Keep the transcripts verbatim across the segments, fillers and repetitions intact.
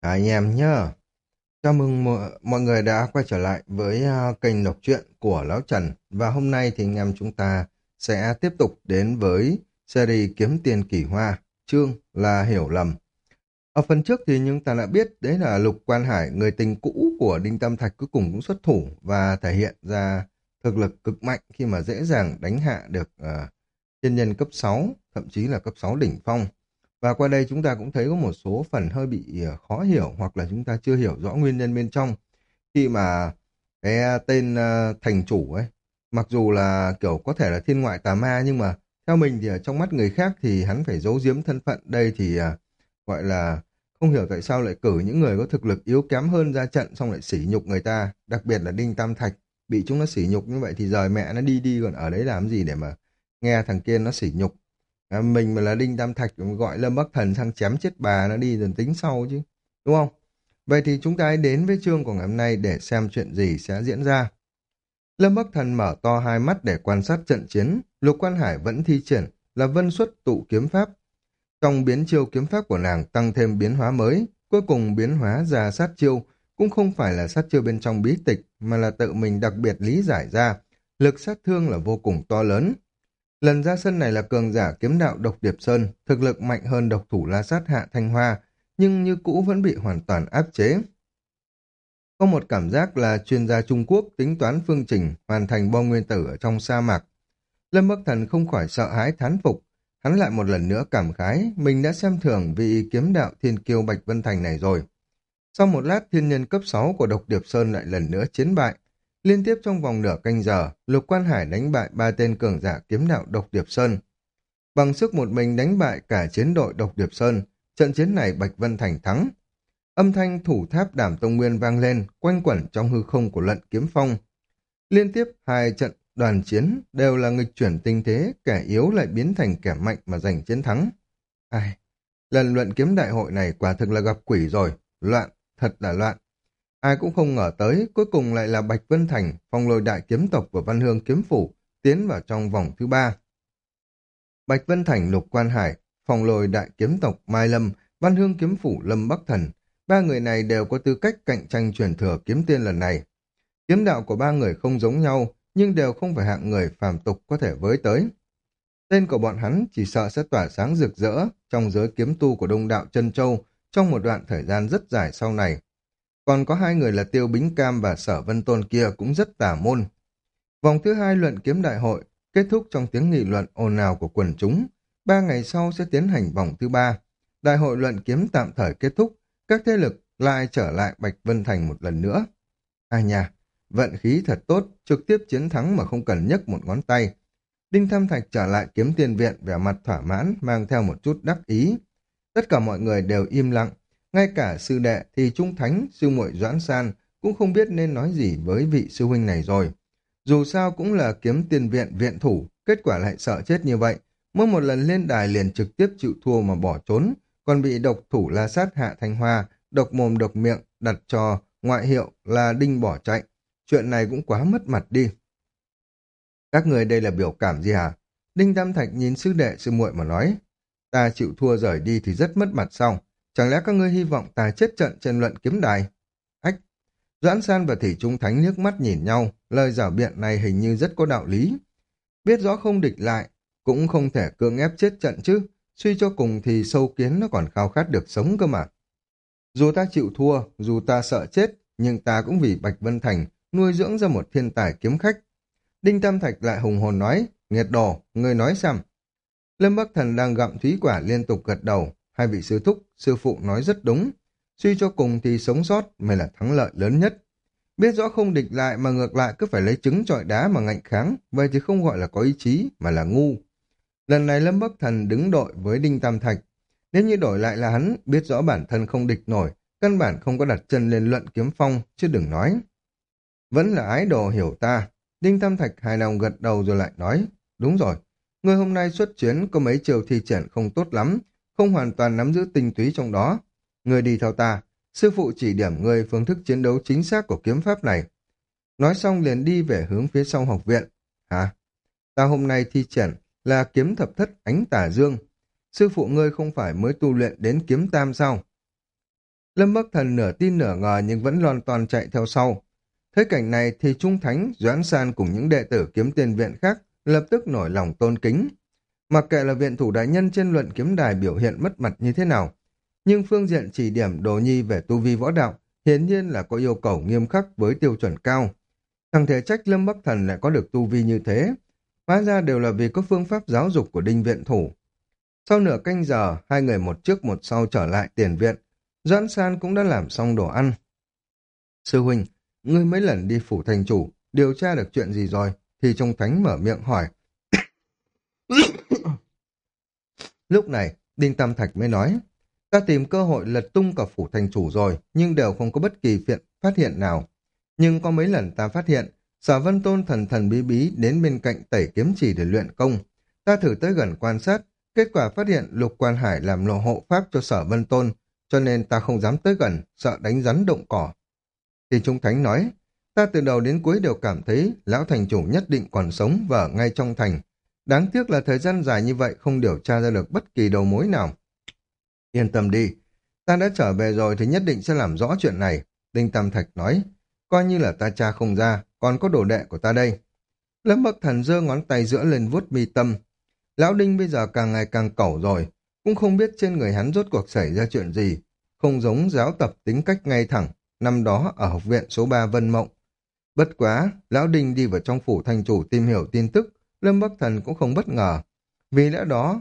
Cả anh em nhá. Chào mừng mọi, mọi người đã quay trở lại với à, kênh đọc truyện của Lão Trần. Và hôm nay thì anh em chúng ta sẽ tiếp tục đến với series Kiếm Tiền Kỳ Hoa, chương là Hiểu Lầm. Ở phần trước thì chúng ta đã biết đấy là Lục Quan Hải, người tình cũ của Đinh Tam Thạch cuối cùng cũng xuất thủ và thể hiện ra thực lực cực mạnh khi mà dễ dàng đánh hạ được uh, thiên nhân cấp sáu, thậm chí là cấp sáu đỉnh phong. Và qua đây chúng ta cũng thấy có một số phần hơi bị ờ, khó hiểu hoặc là chúng ta chưa hiểu rõ nguyên nhân bên trong. Khi mà cái ờ, tên ờ, thành chủ ấy, mặc dù là kiểu có thể là thiên ngoại tà ma nhưng mà theo mình thì ở trong mắt người khác thì hắn phải giấu giếm thân phận. Đây thì ờ, gọi là không hiểu tại sao lại cử những người có thực lực yếu kém hơn ra trận xong lại sỉ nhục người ta. Đặc biệt là Đinh Tam Thạch, bị chúng nó sỉ nhục như vậy thì rời mẹ nó đi đi còn ở đấy làm gì để mà nghe thằng kia nó sỉ nhục. À, mình mà là Đinh Tam Thạch gọi Lâm Bắc Thần sang chém chết bà nó đi rồi tính sau chứ, đúng không? Vậy thì chúng ta hãy đến với chương của ngày hôm nay để xem chuyện gì sẽ diễn ra. Lâm Bắc Thần mở to hai mắt để quan sát trận chiến. Lục Quan Hải vẫn thi triển là vân xuất tụ kiếm pháp. Trong biến chiêu kiếm pháp của nàng tăng thêm biến hóa mới, cuối cùng biến hóa ra sát chiêu cũng không phải là sát chiêu bên trong bí tịch mà là tự mình đặc biệt lý giải ra. Lực sát thương là vô cùng to lớn. Lần ra sân này là cường giả kiếm đạo Độc Điệp Sơn, thực lực mạnh hơn độc thủ La Sát Hạ Thanh Hoa, nhưng như cũ vẫn bị hoàn toàn áp chế. Có một cảm giác là chuyên gia Trung Quốc tính toán phương trình hoàn thành bom nguyên tử ở trong sa mạc. Lâm Bắc Thần không khỏi sợ hãi thán phục, hắn lại một lần nữa cảm khái mình đã xem thường vị kiếm đạo thiên kiêu Bạch Vân Thành này rồi. Sau một lát thiên nhân cấp sáu của Độc Điệp Sơn lại lần nữa chiến bại. Liên tiếp trong vòng nửa canh giờ, Lục Quan Hải đánh bại ba tên cường giả kiếm đạo Độc Điệp Sơn. Bằng sức một mình đánh bại cả chiến đội Độc Điệp Sơn, trận chiến này Bạch Vân Thành thắng. Âm thanh thủ tháp Đảm Tông Nguyên vang lên, quanh quẩn trong hư không của Lận Kiếm Phong. Liên tiếp hai trận đoàn chiến đều là nghịch chuyển tình thế, kẻ yếu lại biến thành kẻ mạnh mà giành chiến thắng. Ai, lần luận kiếm đại hội này quả thực là gặp quỷ rồi, loạn, thật là loạn. Ai cũng không ngờ tới, cuối cùng lại là Bạch Vân Thành, Phong Lôi Đại Kiếm Tộc và Văn Hương Kiếm Phủ tiến vào trong vòng thứ ba. Bạch Vân Thành, Lục Quan Hải, Phong Lôi Đại Kiếm Tộc Mai Lâm, Văn Hương Kiếm Phủ Lâm Bắc Thần, ba người này đều có tư cách cạnh tranh truyền thừa kiếm tiên lần này. Kiếm đạo của ba người không giống nhau, nhưng đều không phải hạng người phàm tục có thể với tới. Tên của bọn hắn chỉ sợ sẽ tỏa sáng rực rỡ trong giới kiếm tu của Đông Đạo Chân Châu trong một đoạn thời gian rất dài sau này. Còn có hai người là Tiêu Bính Cam và Sở Vân Tôn kia cũng rất tà môn. Vòng thứ hai luận kiếm đại hội kết thúc trong tiếng nghị luận ồn ào của quần chúng. Ba ngày sau sẽ tiến hành vòng thứ ba. Đại hội luận kiếm tạm thời kết thúc, các thế lực lại trở lại Bạch Vân Thành một lần nữa. Ai nha, vận khí thật tốt, trực tiếp chiến thắng mà không cần nhấc một ngón tay. Đinh Tham Thạch trở lại kiếm tiền viện vẻ mặt thỏa mãn, mang theo một chút đắc ý. Tất cả mọi người đều im lặng. Ngay cả sư đệ thì Trung Thánh, sư muội Doãn San cũng không biết nên nói gì với vị sư huynh này rồi. Dù sao cũng là kiếm tiền viện viện thủ, kết quả lại sợ chết như vậy. Mỗi một lần lên đài liền trực tiếp chịu thua mà bỏ trốn, còn bị độc thủ La Sát Hạ Thanh Hoa, độc mồm độc miệng, đặt cho ngoại hiệu là Đinh bỏ chạy. Chuyện này cũng quá mất mặt đi. Các người đây là biểu cảm gì hả? Đinh Tam Thạch nhìn sư đệ sư muội mà nói, ta chịu thua rời đi thì rất mất mặt sao? Chẳng lẽ các ngươi hy vọng ta chết trận trên luận kiếm đài? Ách! Doãn San và Thủy Trung Thánh nước mắt nhìn nhau, lời giảo biện này hình như rất có đạo lý. Biết rõ không địch lại, cũng không thể cưỡng ép chết trận chứ, suy cho cùng thì sâu kiến nó còn khao khát được sống cơ mà. Dù ta chịu thua, dù ta sợ chết, nhưng ta cũng vì Bạch Vân Thành nuôi dưỡng ra một thiên tài kiếm khách. Đinh Tam Thạch lại hùng hồn nói, nghiệt đồ, ngươi nói xem. Lâm Bắc Thần đang gặm thúy quả liên tục gật đầu, hai vị sư thúc, sư phụ nói rất đúng. Suy cho cùng thì sống sót mới là thắng lợi lớn nhất. Biết rõ không địch lại mà ngược lại cứ phải lấy trứng trọi đá mà ngạnh kháng, vậy thì không gọi là có ý chí mà là ngu. Lần này Lâm Bắc Thần đứng đội với Đinh Tam Thạch. Nếu như đổi lại là hắn, biết rõ bản thân không địch nổi, căn bản không có đặt chân lên luận kiếm phong, chứ đừng nói. Vẫn là ái đồ hiểu ta. Đinh Tam Thạch hài lòng gật đầu rồi lại nói, đúng rồi, người hôm nay xuất chiến có mấy chiều thi triển không tốt lắm, không hoàn toàn nắm giữ tinh túy trong đó. Người đi theo ta, sư phụ chỉ điểm người phương thức chiến đấu chính xác của kiếm pháp này. Nói xong liền đi về hướng phía sau học viện. Hả? Ta hôm nay thi triển là kiếm thập thất ánh tà dương. Sư phụ ngươi không phải mới tu luyện đến kiếm tam sao? Lâm Bắc Thần nửa tin nửa ngờ nhưng vẫn lon ton chạy theo sau. Thấy cảnh này thì Trung Thánh, Doãn San cùng những đệ tử kiếm tiền viện khác lập tức nổi lòng tôn kính. Mặc kệ là viện thủ đại nhân trên luận kiếm đài biểu hiện mất mặt như thế nào, nhưng phương diện chỉ điểm Đồ Nhi về tu vi võ đạo hiển nhiên là có yêu cầu nghiêm khắc với tiêu chuẩn cao. Thằng thể trách Lâm Bắc Thần lại có được tu vi như thế, hóa ra đều là vì có phương pháp giáo dục của đinh viện thủ. Sau nửa canh giờ, hai người một trước một sau trở lại tiền viện, Doãn San cũng đã làm xong đồ ăn. Sư huynh, ngươi mấy lần đi phủ thành chủ, điều tra được chuyện gì rồi? Thì Trung Thánh mở miệng hỏi. Lúc này, Đinh Tam Thạch mới nói, ta tìm cơ hội lật tung cả phủ thành chủ rồi, nhưng đều không có bất kỳ phiện phát hiện nào. Nhưng có mấy lần ta phát hiện, Sở Vân Tôn thần thần bí bí đến bên cạnh tẩy kiếm chỉ để luyện công. Ta thử tới gần quan sát, kết quả phát hiện Lục Quan Hải làm lộ hộ pháp cho Sở Vân Tôn, cho nên ta không dám tới gần, sợ đánh rắn động cỏ. Thì Trung Thánh nói, ta từ đầu đến cuối đều cảm thấy lão thành chủ nhất định còn sống và ở ngay trong thành. Đáng tiếc là thời gian dài như vậy không điều tra ra được bất kỳ đầu mối nào. Yên tâm đi, ta đã trở về rồi thì nhất định sẽ làm rõ chuyện này. Đinh Tam Thạch nói, coi như là ta tra không ra, còn có đồ đệ của ta đây. Lâm Bắc Thần giơ ngón tay giữa lên vuốt mi tâm. Lão Đinh bây giờ càng ngày càng cẩu rồi, cũng không biết trên người hắn rốt cuộc xảy ra chuyện gì, không giống giáo tập tính cách ngay thẳng, năm đó ở học viện số ba Vân Mộng. Bất quá, Lão Đinh đi vào trong phủ thành chủ tìm hiểu tin tức, Lâm Bắc Thần cũng không bất ngờ. Vì lẽ đó,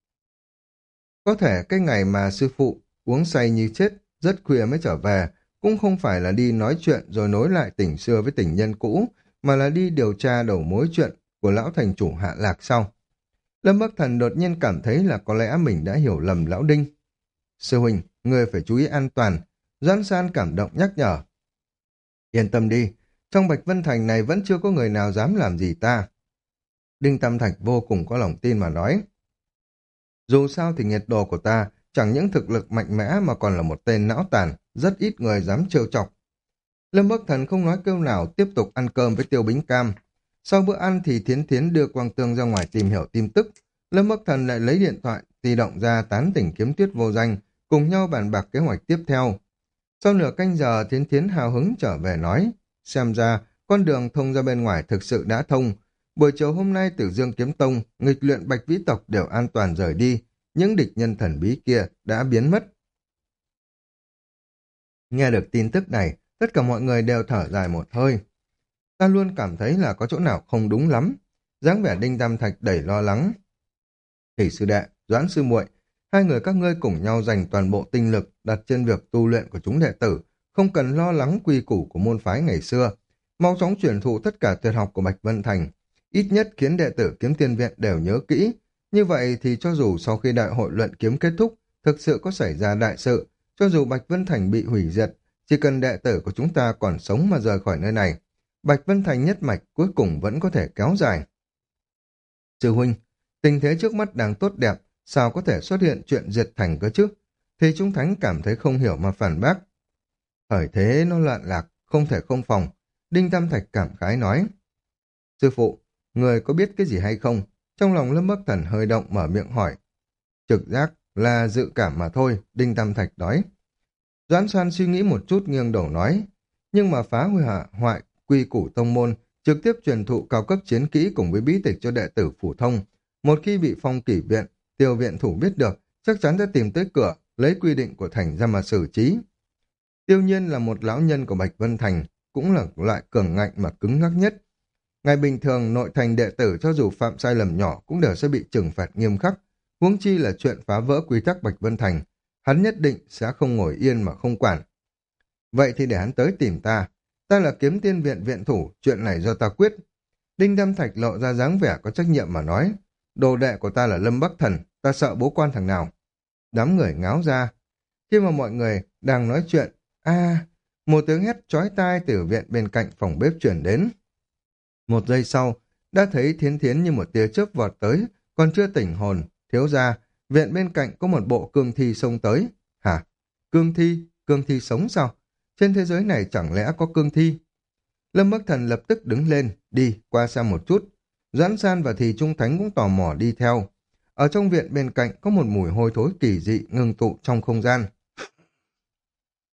có thể cái ngày mà sư phụ uống say như chết, rất khuya mới trở về, cũng không phải là đi nói chuyện rồi nối lại tình xưa với tình nhân cũ, mà là đi điều tra đầu mối chuyện của lão thành chủ Hạ Lạc sau. Lâm Bắc Thần đột nhiên cảm thấy là có lẽ mình đã hiểu lầm Lão Đinh. Sư huynh, người phải chú ý an toàn. Doãn San cảm động nhắc nhở. Yên tâm đi, trong Bạch Vân Thành này vẫn chưa có người nào dám làm gì ta. Đinh Tam Thạch vô cùng có lòng tin mà nói. Dù sao thì nghiệt đồ của ta chẳng những thực lực mạnh mẽ mà còn là một tên não tàn, rất ít người dám trêu chọc. Lâm Bắc Thần không nói câu nào, tiếp tục ăn cơm với Tiêu Bính Cam. Sau bữa ăn thì Thiến Thiến đưa Quang Tương ra ngoài tìm hiểu tin tức. Lâm Bắc Thần lại lấy điện thoại, di động ra tán tỉnh Kiếm Tuyết vô danh, cùng nhau bàn bạc kế hoạch tiếp theo. Sau nửa canh giờ, Thiến Thiến hào hứng trở về nói, xem ra con đường thông ra bên ngoài thực sự đã thông. Buổi chiều hôm nay Tử Dương Kiếm Tông, nghịch luyện Bạch Vĩ Tộc đều an toàn rời đi, những địch nhân thần bí kia đã biến mất. Nghe được tin tức này, tất cả mọi người đều thở dài một hơi. Ta luôn cảm thấy là có chỗ nào không đúng lắm. Dáng vẻ Đinh Tam Thạch đầy lo lắng. Thì sư đệ, Doãn sư muội, hai người các ngươi cùng nhau dành toàn bộ tinh lực đặt trên việc tu luyện của chúng đệ tử, không cần lo lắng quy củ của môn phái ngày xưa. Mau chóng truyền thụ tất cả tuyệt học của Bạch Vân Thành, ít nhất khiến đệ tử Kiếm Tiên Viện đều nhớ kỹ. Như vậy thì cho dù sau khi đại hội luận kiếm kết thúc, thực sự có xảy ra đại sự, cho dù Bạch Vân Thành bị hủy diệt, chỉ cần đệ tử của chúng ta còn sống mà rời khỏi nơi này, Bạch Vân Thành nhất mạch cuối cùng vẫn có thể kéo dài. Sư huynh, tình thế trước mắt đang tốt đẹp, sao có thể xuất hiện chuyện diệt thành cơ chứ? Thì Trung Thánh cảm thấy không hiểu mà phản bác. Thời thế nó loạn lạc, không thể không phòng. Đinh Tam Thạch cảm khái nói. Sư phụ, người có biết cái gì hay không? Trong lòng Lâm Bắc Thần hơi động mở miệng hỏi. Trực giác là dự cảm mà thôi, Đinh Tam Thạch nói. Doãn Soan suy nghĩ một chút nghiêng đầu nói. Nhưng mà phá hủy hạ hoại quy củ tông môn, trực tiếp truyền thụ cao cấp chiến kỹ cùng với bí tịch cho đệ tử phổ thông. Một khi bị phong kỷ viện, Tiêu viện thủ biết được, chắc chắn sẽ tìm tới cửa, lấy quy định của thành ra mà xử trí. Tiêu Nhiên là một lão nhân của Bạch Vân Thành, cũng là loại cường ngạnh mà cứng ngắc nhất. Ngày bình thường, nội thành đệ tử cho dù phạm sai lầm nhỏ cũng đều sẽ bị trừng phạt nghiêm khắc, huống chi là chuyện phá vỡ quy tắc Bạch Vân Thành. Hắn nhất định sẽ không ngồi yên mà không quản. Vậy thì để hắn tới tìm ta. Ta là Kiếm Tiên Viện viện thủ, chuyện này do ta quyết. Đinh Tam Thạch lộ ra dáng vẻ có trách nhiệm mà nói. Đồ đệ của ta là Lâm Bắc Thần, ta sợ bố quan thằng nào. Đám người ngáo ra. Khi mà mọi người đang nói chuyện, a một tiếng hét chói tai từ viện bên cạnh phòng bếp chuyển đến. Một giây sau, đã thấy Thiến Thiến như một tia chớp vọt tới, còn chưa tỉnh hồn, thiếu ra, viện bên cạnh có một bộ cương thi xông tới. Hả? Cương thi? Cương thi sống sao? Trên thế giới này chẳng lẽ có cương thi? Lâm Bắc Thần lập tức đứng lên, đi, qua xem một chút. Doãn San và Thì Trung Thánh cũng tò mò đi theo. Ở trong viện bên cạnh có một mùi hôi thối kỳ dị ngưng tụ trong không gian.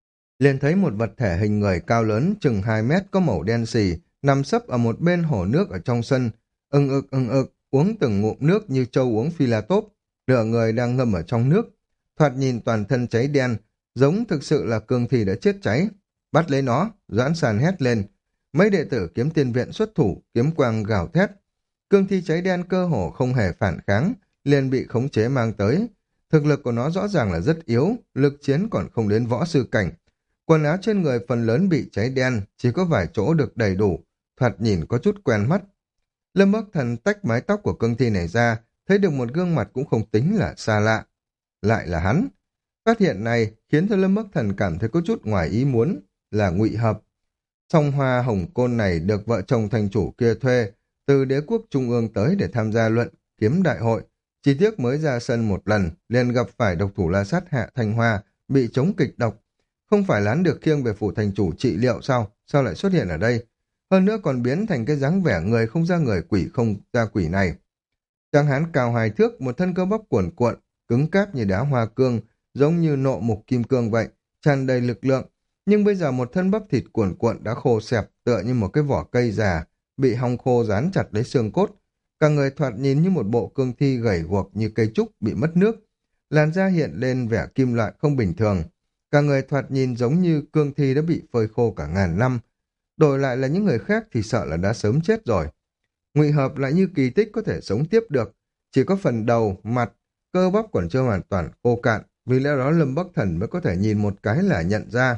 Liền thấy một vật thể hình người cao lớn chừng hai mét có màu đen xì, nằm sấp ở một bên hồ nước ở trong sân, ưng ực ưng ực, uống từng ngụm nước như trâu uống phi la tốp, nửa người đang ngâm ở trong nước. Thoạt nhìn toàn thân cháy đen, giống thực sự là cương thi đã chết cháy. Bắt lấy nó, Doãn Sàn hét lên. Mấy đệ tử kiếm tiên viện xuất thủ, kiếm quang gào thét. Cương thi cháy đen cơ hồ không hề phản kháng, liền bị khống chế mang tới. Thực lực của nó rõ ràng là rất yếu, lực chiến còn không đến võ sư cảnh. Quần áo trên người phần lớn bị cháy đen, chỉ có vài chỗ được đầy đủ, thoạt nhìn có chút quen mắt. Lâm Bắc Thần tách mái tóc của cương thi này ra, thấy được một gương mặt cũng không tính là xa lạ. Lại là hắn. Phát hiện này khiến cho Lâm Bắc Thần cảm thấy có chút ngoài ý muốn, là Ngụy Hợp. Song hoa hồng côn này được vợ chồng thành chủ kia thuê từ đế quốc trung ương tới để tham gia luận kiếm đại hội. Chỉ tiếc mới ra sân một lần, liền gặp phải độc thủ la sát Hạ Thanh Hoa, bị chống kịch độc. Không phải là hắn được khiêng về phủ thành chủ trị liệu sao? Sao lại xuất hiện ở đây? Hơn nữa còn biến thành cái dáng vẻ người không ra người, quỷ không ra quỷ này. Tráng hán cao hai thước, một thân cơ bắp cuồn cuộn, cứng cáp như đá hoa cương, giống như nộ mục kim cương vậy, tràn đầy lực lượng. Nhưng bây giờ một thân bắp thịt cuồn cuộn đã khô xẹp, tựa như một cái vỏ cây già, bị hong khô dán chặt lấy xương cốt. Cả người thoạt nhìn như một bộ cương thi gầy guộc như cây trúc bị mất nước. Làn da hiện lên vẻ kim loại không bình thường. Cả người thoạt nhìn giống như cương thi đã bị phơi khô cả ngàn năm. Đổi lại là những người khác thì sợ là đã sớm chết rồi. Ngụy Hợp lại như kỳ tích có thể sống tiếp được. Chỉ có phần đầu, mặt, cơ bắp còn chưa hoàn toàn khô cạn. Vì lẽ đó Lâm Bắc Thần mới có thể nhìn một cái là nhận ra.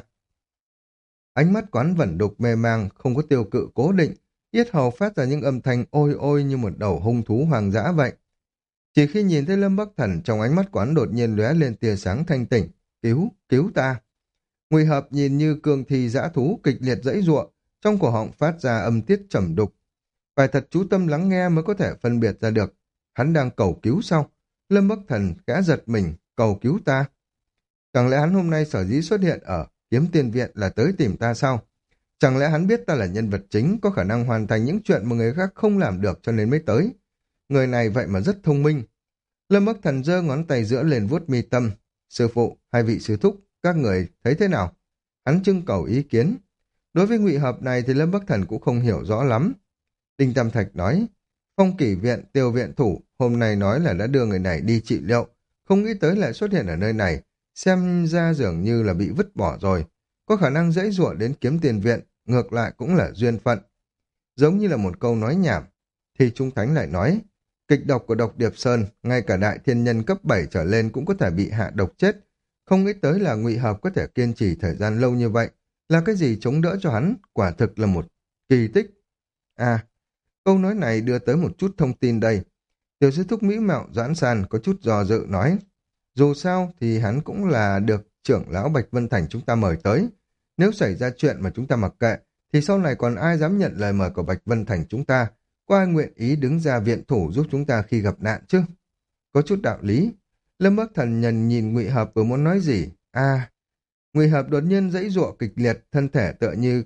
Ánh mắt quán vẩn đục mê mang, không có tiêu cự cố định. Yết hầu phát ra những âm thanh ôi ôi như một đầu hung thú hoang dã vậy. Chỉ khi nhìn thấy Lâm Bắc Thần, trong ánh mắt quán đột nhiên lóe lên tia sáng thanh tỉnh. Cứu, cứu ta. Ngụy Hợp nhìn như cương thi dã thú kịch liệt giãy giụa, trong cổ họng phát ra âm tiết trầm đục. Phải thật chú tâm lắng nghe mới có thể phân biệt ra được. Hắn đang cầu cứu sao? Lâm Bắc Thần khẽ giật mình, cầu cứu ta. Chẳng lẽ hắn hôm nay sở dĩ xuất hiện ở kiếm tiên viện là tới tìm ta sao? Chẳng lẽ hắn biết ta là nhân vật chính, có khả năng hoàn thành những chuyện mà người khác không làm được cho nên mới tới? Người này vậy mà rất thông minh. Lâm Bắc Thần giơ ngón tay giữa lên vuốt mi tâm. Sư phụ, hai vị sư thúc, các người thấy thế nào? Hắn trưng cầu ý kiến. Đối với Ngụy Hợp này thì Lâm Bắc Thần cũng không hiểu rõ lắm. Đinh Tam Thạch nói, Phong Kỷ viện, Tiêu viện thủ, hôm nay nói là đã đưa người này đi trị liệu, không nghĩ tới lại xuất hiện ở nơi này, xem ra dường như là bị vứt bỏ rồi. Có khả năng dãy dụa đến kiếm tiền viện, ngược lại cũng là duyên phận. Giống như là một câu nói nhảm, thì Trung Thánh lại nói, kịch độc của độc Điệp Sơn, ngay cả đại thiên nhân cấp bảy trở lên cũng có thể bị hạ độc chết. Không nghĩ tới là Ngụy Hợp có thể kiên trì thời gian lâu như vậy, là cái gì chống đỡ cho hắn, quả thực là một kỳ tích. À, câu nói này đưa tới một chút thông tin đây. Tiểu sư thúc Mỹ Mạo Doãn Sàn có chút dò dự nói, dù sao thì hắn cũng là được trưởng lão Bạch Vân Thành chúng ta mời tới. Nếu xảy ra chuyện mà chúng ta mặc kệ, thì sau này còn ai dám nhận lời mời của Bạch Vân Thành chúng ta? Có ai nguyện ý đứng ra viện thủ giúp chúng ta khi gặp nạn chứ? Có chút đạo lý. Lâm Bắc Thần nhìn nhìn Ngụy Hợp vừa muốn nói gì. À, Ngụy Hợp đột nhiên giãy giụa kịch liệt, thân thể tựa như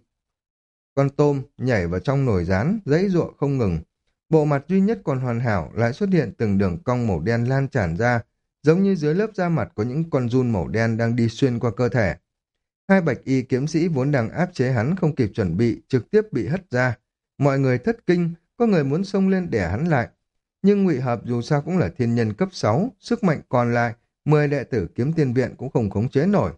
con tôm nhảy vào trong nồi rán, giãy giụa không ngừng. Bộ mặt duy nhất còn hoàn hảo lại xuất hiện từng đường cong màu đen lan tràn ra, giống như dưới lớp da mặt có những con giun màu đen đang đi xuyên qua cơ thể. Hai bạch y kiếm sĩ vốn đang áp chế hắn không kịp chuẩn bị, trực tiếp bị hất ra. Mọi người thất kinh, có người muốn xông lên đè hắn lại. Nhưng Ngụy Hợp dù sao cũng là thiên nhân cấp sáu, sức mạnh còn lại, mười đệ tử kiếm tiên viện cũng không khống chế nổi.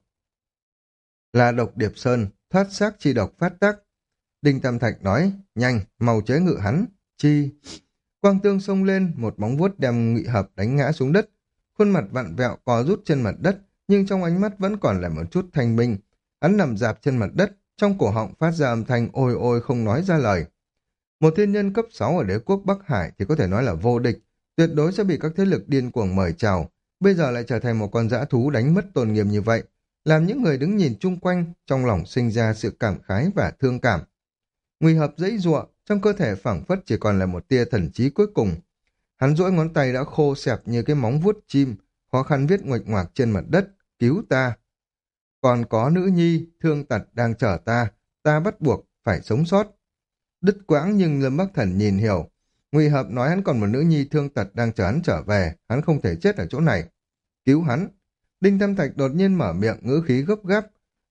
Là độc Điệp Sơn, thoát xác chi độc phát tác. Đinh Tam Thạch nói, nhanh, mau chế ngự hắn. Chi... Quang tương xông lên, một móng vuốt đem Ngụy Hợp đánh ngã xuống đất. Khuôn mặt vặn vẹo co rút trên mặt đất, nhưng trong ánh mắt vẫn còn là một chút thanh minh. Hắn nằm dạp trên mặt đất, trong cổ họng phát ra âm thanh ôi ôi không nói ra lời. Một thiên nhân cấp sáu ở đế quốc Bắc Hải thì có thể nói là vô địch, tuyệt đối sẽ bị các thế lực điên cuồng mời chào. Bây giờ lại trở thành một con dã thú đánh mất tôn nghiêm như vậy, làm những người đứng nhìn chung quanh trong lòng sinh ra sự cảm khái và thương cảm. Ngụy Hợp giãy giụa, trong cơ thể phảng phất chỉ còn là một tia thần trí cuối cùng. Hắn duỗi ngón tay đã khô xẹp như cái móng vuốt chim, khó khăn viết nguệch ngoạc trên mặt đất, cứu ta. Còn có nữ nhi, thương tật đang chờ ta, ta bắt buộc phải sống sót. Đứt quãng nhưng Lâm Bắc Thần nhìn hiểu. Ngụy Hợp nói hắn còn một nữ nhi thương tật đang chờ hắn trở về, hắn không thể chết ở chỗ này. Cứu hắn. Đinh Tam Thạch đột nhiên mở miệng ngữ khí gấp gáp.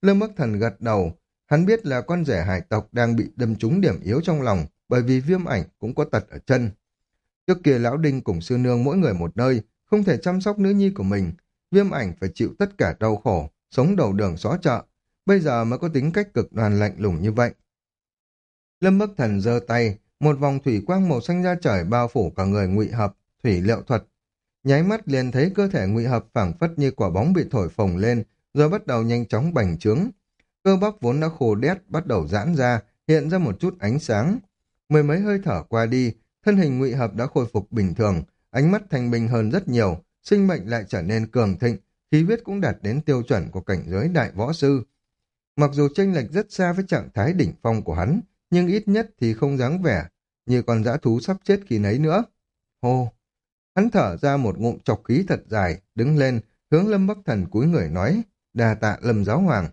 Lâm Bắc Thần gật đầu, hắn biết là con rể hải tộc đang bị đâm trúng điểm yếu trong lòng, bởi vì Viêm Ảnh cũng có tật ở chân. Trước kia Lão Đinh cùng sư nương mỗi người một nơi, không thể chăm sóc nữ nhi của mình, Viêm Ảnh phải chịu tất cả đau khổ, sống đầu đường xó chợ, bây giờ mới có tính cách cực đoan lạnh lùng như vậy. Lâm Bắc Thần giơ tay, một vòng thủy quang màu xanh da trời bao phủ cả người Ngụy Hợp, thủy liệu thuật. Nháy mắt liền thấy cơ thể Ngụy Hợp phảng phất như quả bóng bị thổi phồng lên, rồi bắt đầu nhanh chóng bành trướng. Cơ bắp vốn đã khô đét bắt đầu giãn ra, hiện ra một chút ánh sáng. Mười mấy hơi thở qua đi, thân hình Ngụy Hợp đã khôi phục bình thường, ánh mắt thanh minh hơn rất nhiều, sinh mệnh lại trở nên cường thịnh, khí huyết cũng đạt đến tiêu chuẩn của cảnh giới đại võ sư. Mặc dù chênh lệch rất xa với trạng thái đỉnh phong của hắn, nhưng ít nhất thì không dáng vẻ như con dã thú sắp chết khi nấy nữa. Hô! Hắn thở ra một ngụm chọc khí thật dài, đứng lên, hướng Lâm Bắc Thần cúi người nói, đà tạ Lâm giáo hoàng.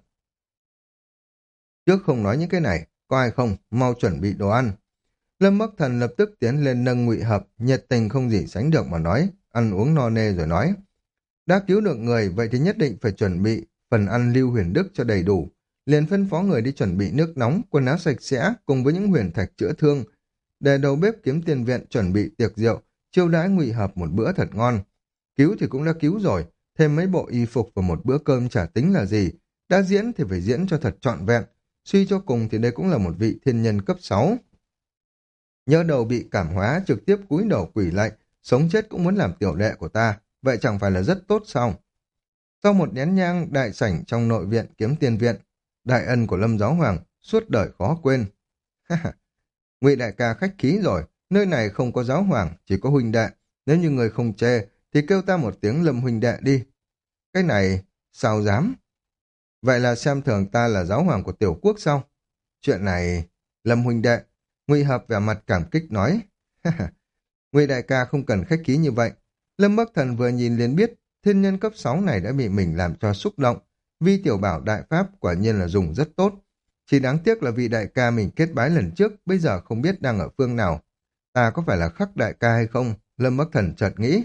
Trước không nói những cái này, có ai không, mau chuẩn bị đồ ăn. Lâm Bắc Thần lập tức tiến lên nâng Ngụy Hợp, nhiệt tình không gì sánh được mà nói, ăn uống no nê rồi nói. Đã cứu được người, vậy thì nhất định phải chuẩn bị phần ăn lưu huyền đức cho đầy đủ. Liền phân phó người đi chuẩn bị nước nóng, quần áo sạch sẽ cùng với những huyền thạch chữa thương. Để đầu bếp Kiếm Tiền Viện chuẩn bị tiệc rượu, chiêu đãi Ngụy Hợp một bữa thật ngon. Cứu thì cũng đã cứu rồi, thêm mấy bộ y phục và một bữa cơm chả tính là gì. Đã diễn thì phải diễn cho thật trọn vẹn. Suy cho cùng thì đây cũng là một vị thiên nhân cấp sáu. Nhớ đầu bị cảm hóa trực tiếp cúi đầu quỳ lạy, sống chết cũng muốn làm tiểu đệ của ta, vậy chẳng phải là rất tốt sao? Sau một nén nhang đại sảnh trong nội viện Kiếm Tiền Viện, đại ân của Lâm giáo hoàng suốt đời khó quên. Ngụy đại ca khách khí rồi, nơi này không có giáo hoàng, chỉ có huynh đệ, nếu như người không chê thì kêu ta một tiếng Lâm huynh đệ đi. Cái này sao dám? Vậy là xem thường ta là giáo hoàng của tiểu quốc sao? Chuyện này, Lâm huynh đệ, Ngụy Hợp vẻ mặt cảm kích nói. Ngụy đại ca không cần khách khí như vậy. Lâm Bắc Thần vừa nhìn liền biết thiên nhân cấp sáu này đã bị mình làm cho xúc động. Vi tiểu bảo đại pháp quả nhiên là dùng rất tốt. Chỉ đáng tiếc là vị đại ca mình kết bái lần trước bây giờ không biết đang ở phương nào. Ta có phải là Khắc đại ca hay không? Lâm Bắc Thần chợt nghĩ.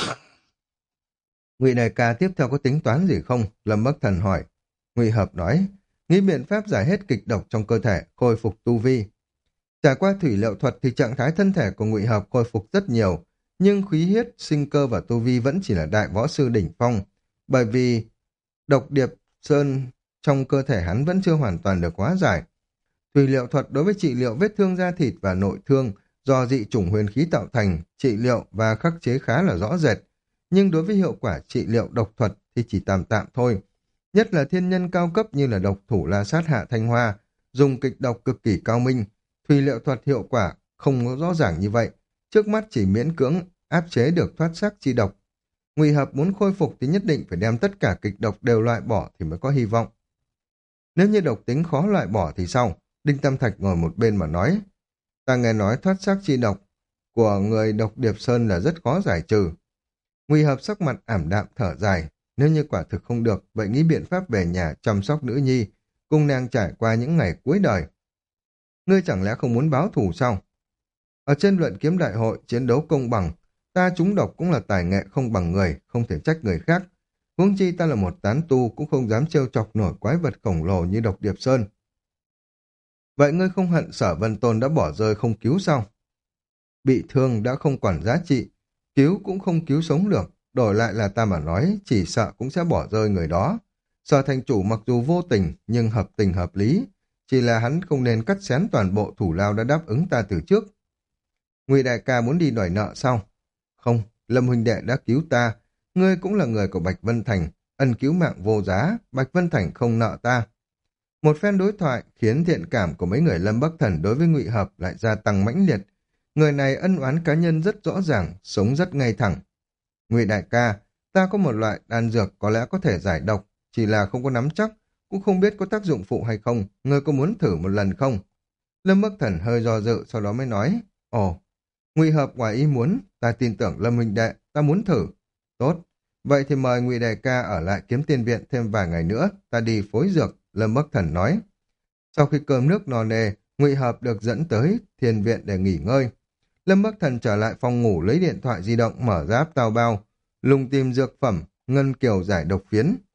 Ngụy đại ca tiếp theo có tính toán gì không? Lâm Bắc Thần hỏi. Ngụy Hợp nói, nghĩ biện pháp giải hết kịch độc trong cơ thể, khôi phục tu vi. Trải qua thủy liệu thuật thì trạng thái thân thể của Ngụy Hợp khôi phục rất nhiều, nhưng khí huyết, sinh cơ và tu vi vẫn chỉ là đại võ sư đỉnh phong, bởi vì độc điệp sơn trong cơ thể hắn vẫn chưa hoàn toàn được hóa giải. Thủy liệu thuật đối với trị liệu vết thương da thịt và nội thương do dị chủng huyền khí tạo thành, trị liệu và khắc chế khá là rõ rệt, nhưng đối với hiệu quả trị liệu độc thuật thì chỉ tạm tạm thôi. Nhất là thiên nhân cao cấp như là độc thủ La Sát Hạ Thanh Hoa, dùng kịch độc cực kỳ cao minh, thủy liệu thuật hiệu quả không có rõ ràng như vậy, trước mắt chỉ miễn cưỡng áp chế được thoát xác chi độc. Ngụy Hợp muốn khôi phục thì nhất định phải đem tất cả kịch độc đều loại bỏ thì mới có hy vọng. Nếu như độc tính khó loại bỏ thì sao? Đinh Tam Thạch ngồi một bên mà nói. Ta nghe nói thoát xác chi độc của người độc điệp sơn là rất khó giải trừ. Ngụy Hợp sắc mặt ảm đạm thở dài. Nếu như quả thực không được, vậy nghĩ biện pháp về nhà chăm sóc nữ nhi, cùng nàng trải qua những ngày cuối đời. Ngươi chẳng lẽ không muốn báo thù sao? Ở trên luận kiếm đại hội, chiến đấu công bằng, ta trúng độc cũng là tài nghệ không bằng người, không thể trách người khác. Huống chi ta là một tán tu cũng không dám trêu chọc nổi quái vật khổng lồ như độc điệp sơn. Vậy ngươi không hận Sở Vân Tôn đã bỏ rơi không cứu sao? Bị thương đã không còn giá trị, cứu cũng không cứu sống được, đổi lại là ta mà nói chỉ sợ cũng sẽ bỏ rơi người đó. Sở thành chủ mặc dù vô tình nhưng hợp tình hợp lý, chỉ là hắn không nên cắt xén toàn bộ thủ lao đã đáp ứng ta từ trước. Ngụy đại ca muốn đi đòi nợ sao? Không, Lâm huynh đệ đã cứu ta, ngươi cũng là người của Bạch Vân Thành, ân cứu mạng vô giá, Bạch Vân Thành không nợ ta. Một phen đối thoại khiến thiện cảm của mấy người Lâm Bắc Thần đối với Ngụy Hợp lại gia tăng mãnh liệt. Người này ân oán cá nhân rất rõ ràng, sống rất ngay thẳng. Ngụy đại ca, ta có một loại đan dược có lẽ có thể giải độc, chỉ là không có nắm chắc, cũng không biết có tác dụng phụ hay không, ngươi có muốn thử một lần không? Lâm Bắc Thần hơi do dự, sau đó mới nói, ồ, Ngụy Hợp ngoài ý muốn, ta tin tưởng Lâm huynh đệ, ta muốn thử. Tốt, vậy thì mời Ngụy đại ca ở lại Kiếm Tiền Viện thêm vài ngày nữa, ta đi phối dược, Lâm Bắc Thần nói. Sau khi cơm nước no nê, Ngụy Hợp được dẫn tới Thiên Viện để nghỉ ngơi. Lâm Bắc Thần trở lại phòng ngủ lấy điện thoại di động mở ra app Tao Bao, lùng tìm dược phẩm, ngân kiều giải độc phiến.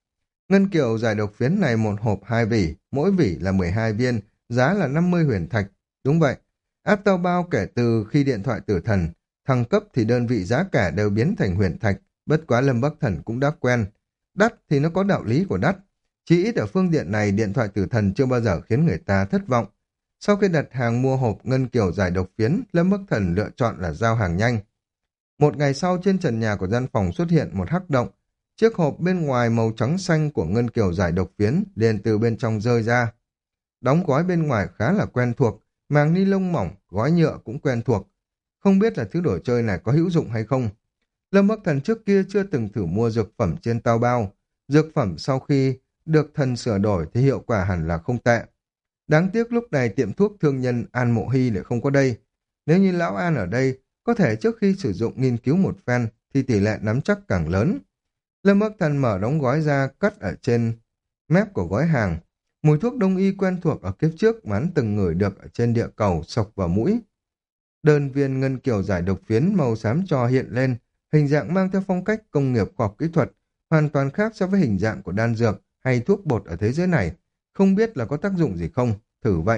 Ngân kiều giải độc phiến này một hộp hai vỉ, mỗi vỉ là mười hai viên, giá là năm mươi huyền thạch. Đúng vậy, áp tao bao kể từ khi điện thoại tử thần thăng cấp thì đơn vị giá cả đều biến thành huyền thạch, bất quá Lâm Bắc Thần cũng đã quen. Đắt thì nó có đạo lý của đắt. Chỉ ít ở phương diện này điện thoại tử thần chưa bao giờ khiến người ta thất vọng. Sau khi đặt hàng mua hộp ngân kiều giải độc phiến, Lâm Bắc Thần lựa chọn là giao hàng nhanh. Một ngày sau trên trần nhà của gian phòng xuất hiện một hắc động. Chiếc hộp bên ngoài màu trắng xanh của ngân kiều giải độc phiến liền từ bên trong rơi ra. Đóng gói bên ngoài khá là quen thuộc, màng ni lông mỏng, gói nhựa cũng quen thuộc. Không biết là thứ đồ chơi này có hữu dụng hay không. Lâm Bắc Thần trước kia chưa từng thử mua dược phẩm trên tao bao. Dược phẩm sau khi được thần sửa đổi thì hiệu quả hẳn là không tệ. Đáng tiếc lúc này tiệm thuốc thương nhân An Mộ Hy lại không có đây. Nếu như lão An ở đây, có thể trước khi sử dụng nghiên cứu một phen thì tỷ lệ nắm chắc càng lớn. Lâm Bắc Thần mở đóng gói ra cắt ở trên mép của gói hàng. Mùi thuốc đông y quen thuộc ở kiếp trước mà hắn từng ngửi được ở trên địa cầu sộc vào mũi. Đơn viên ngân kiều giải độc phiến màu xám tro hiện lên, hình dạng mang theo phong cách công nghiệp khoa học kỹ thuật, hoàn toàn khác so với hình dạng của đan dược hay thuốc bột ở thế giới này. Không biết là có tác dụng gì không, thử vậy.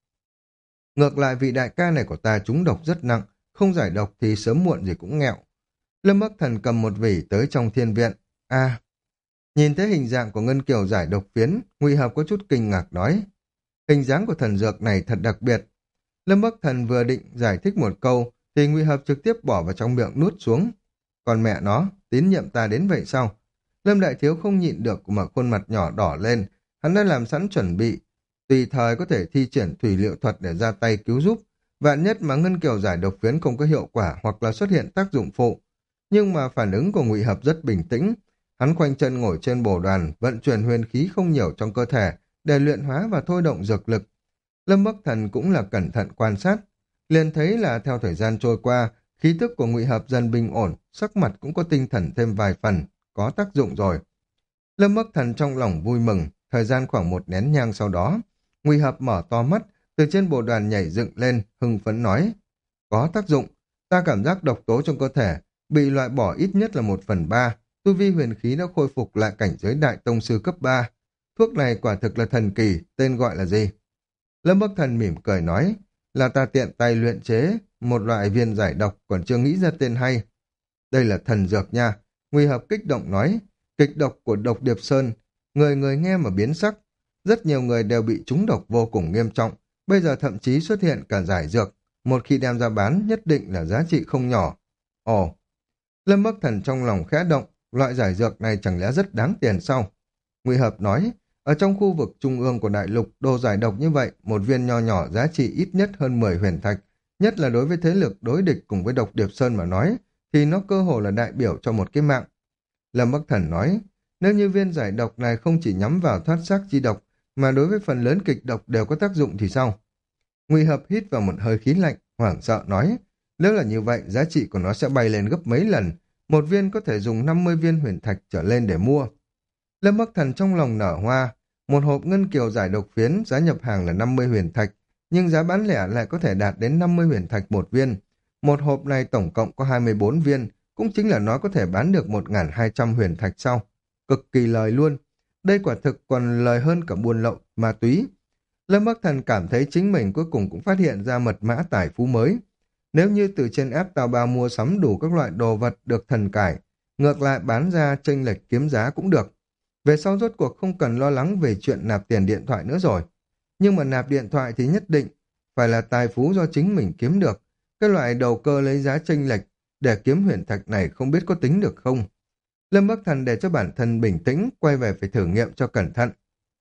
Ngược lại vị đại ca này của ta trúng độc rất nặng, không giải độc thì sớm muộn gì cũng nghẹo. Lâm Bắc Thần cầm một vỉ tới trong thiên viện. A, nhìn thấy hình dạng của ngân kiều giải độc phiến, Ngụy Hợp có chút kinh ngạc nói. Hình dáng của thần dược này thật đặc biệt. Lâm Bắc Thần vừa định giải thích một câu, thì Ngụy Hợp trực tiếp bỏ vào trong miệng nuốt xuống. Còn mẹ nó, tín nhiệm ta đến vậy sao? Lâm Đại Thiếu không nhịn được mà khuôn mặt nhỏ đỏ lên, hắn đã làm sẵn chuẩn bị, tùy thời có thể thi triển thủy liệu thuật để ra tay cứu giúp, vạn nhất mà ngân kiều giải độc phiến không có hiệu quả hoặc là xuất hiện tác dụng phụ. Nhưng mà phản ứng của Ngụy Hợp rất bình tĩnh, hắn khoanh chân ngồi trên bồ đoàn, vận chuyển huyền khí không nhiều trong cơ thể để luyện hóa và thôi động dược lực. Lâm Bắc Thần cũng là cẩn thận quan sát, liền thấy là theo thời gian trôi qua, khí tức của Ngụy Hợp dần bình ổn, sắc mặt cũng có tinh thần thêm vài phần, có tác dụng rồi. Lâm Bắc Thần trong lòng vui mừng, thời gian khoảng một nén nhang sau đó, Ngụy Hợp mở to mắt, từ trên bồ đoàn nhảy dựng lên, hưng phấn nói, có tác dụng, ta cảm giác độc tố trong cơ thể bị loại bỏ ít nhất là một phần ba, tu vi huyền khí đã khôi phục lại cảnh giới đại tông sư cấp ba. Thuốc này quả thực là thần kỳ, tên gọi là gì? Lâm Bắc Thần mỉm cười nói, là ta tiện tay luyện chế một loại viên giải độc còn chưa nghĩ ra tên hay. Đây là thần dược nha, Ngụy Hợp kích động nói, kịch độc của độc Điệp Sơn, người người nghe mà biến sắc. Rất nhiều người đều bị trúng độc vô cùng nghiêm trọng, bây giờ thậm chí xuất hiện cả giải dược, một khi đem ra bán nhất định là giá trị không nhỏ. Ồ, Lâm Bắc Thần trong lòng khẽ động, loại giải dược này chẳng lẽ rất đáng tiền sao? Ngụy Hợp nói, ở trong khu vực trung ương của đại lục, đồ giải độc như vậy, một viên nho nhỏ giá trị ít nhất hơn mười huyền thạch, nhất là đối với thế lực đối địch cùng với độc Điệp Sơn mà nói, thì nó cơ hồ là đại biểu cho một cái mạng. Lâm Bắc Thần nói, nếu như viên giải độc này không chỉ nhắm vào thoát xác chi độc, mà đối với phần lớn kịch độc đều có tác dụng thì sao? Ngụy Hợp hít vào một hơi khí lạnh, hoảng sợ nói, nếu là như vậy, giá trị của nó sẽ bay lên gấp mấy lần, một viên có thể dùng năm mươi viên huyền thạch trở lên để mua. Lâm Bắc Thần trong lòng nở hoa, một hộp ngân kiều giải độc phiến, giá nhập hàng là năm mươi huyền thạch, nhưng giá bán lẻ lại có thể đạt đến năm mươi huyền thạch một viên. Một hộp này tổng cộng có hai mươi bốn viên, cũng chính là nó có thể bán được một nghìn hai trăm huyền thạch sau. Cực kỳ lời luôn. Đây quả thực còn lời hơn cả buôn lậu, ma túy. Lâm Bắc Thần cảm thấy chính mình cuối cùng cũng phát hiện ra mật mã tài phú mới. Nếu như từ trên app Tao Bao mua sắm đủ các loại đồ vật được thần cải, ngược lại bán ra chênh lệch kiếm giá cũng được. Về sau rốt cuộc không cần lo lắng về chuyện nạp tiền điện thoại nữa rồi. Nhưng mà nạp điện thoại thì nhất định phải là tài phú do chính mình kiếm được. Cái loại đầu cơ lấy giá chênh lệch để kiếm huyền thạch này không biết có tính được không. Lâm Bắc Thần để cho bản thân bình tĩnh, quay về phải thử nghiệm cho cẩn thận.